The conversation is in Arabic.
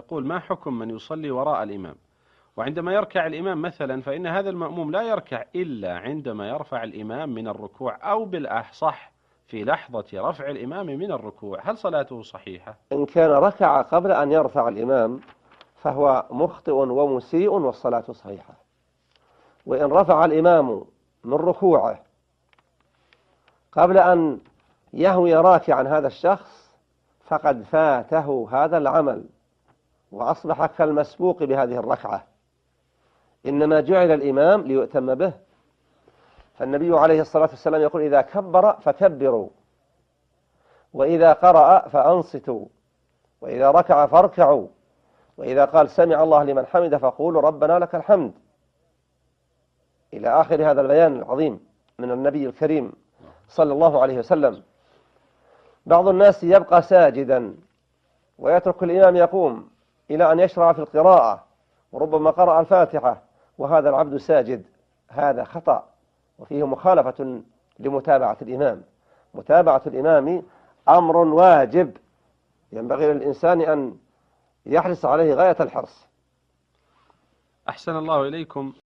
يقول: ما حكم من يصلي وراء الإمام وعندما يركع الإمام مثلا فإن هذا المأموم لا يركع إلا عندما يرفع الإمام من الركوع، أو بالأصح في لحظة رفع الإمام من الركوع، هل صلاته صحيحة؟ إن كان ركع قبل أن يرفع الإمام فهو مخطئ ومسيء والصلاة صحيحة. وإن رفع الإمام من ركوعه قبل أن يهوي راكعا هذا الشخص فقد فاته هذا العمل وأصبح كالمسبوق بهذه الركعة، إنما جعل الإمام ليؤتم به. فالنبي عليه الصلاة والسلام يقول: إذا كبر فكبروا، وإذا قرأ فأنصتوا، وإذا ركع فاركعوا، وإذا قال سمع الله لمن حمد فقولوا ربنا لك الحمد، إلى آخر هذا البيان العظيم من النبي الكريم صلى الله عليه وسلم. بعض الناس يبقى ساجدا ويترك الإمام يقوم إلى أن يشرع في القراءة، وربما قرأ الفاتحة وهذا العبد ساجد، هذا خطأ وفيه مخالفة لمتابعة الإمام. متابعة الإمام أمر واجب ينبغي للإنسان أن يحرص عليه غاية الحرص. أحسن الله إليكم.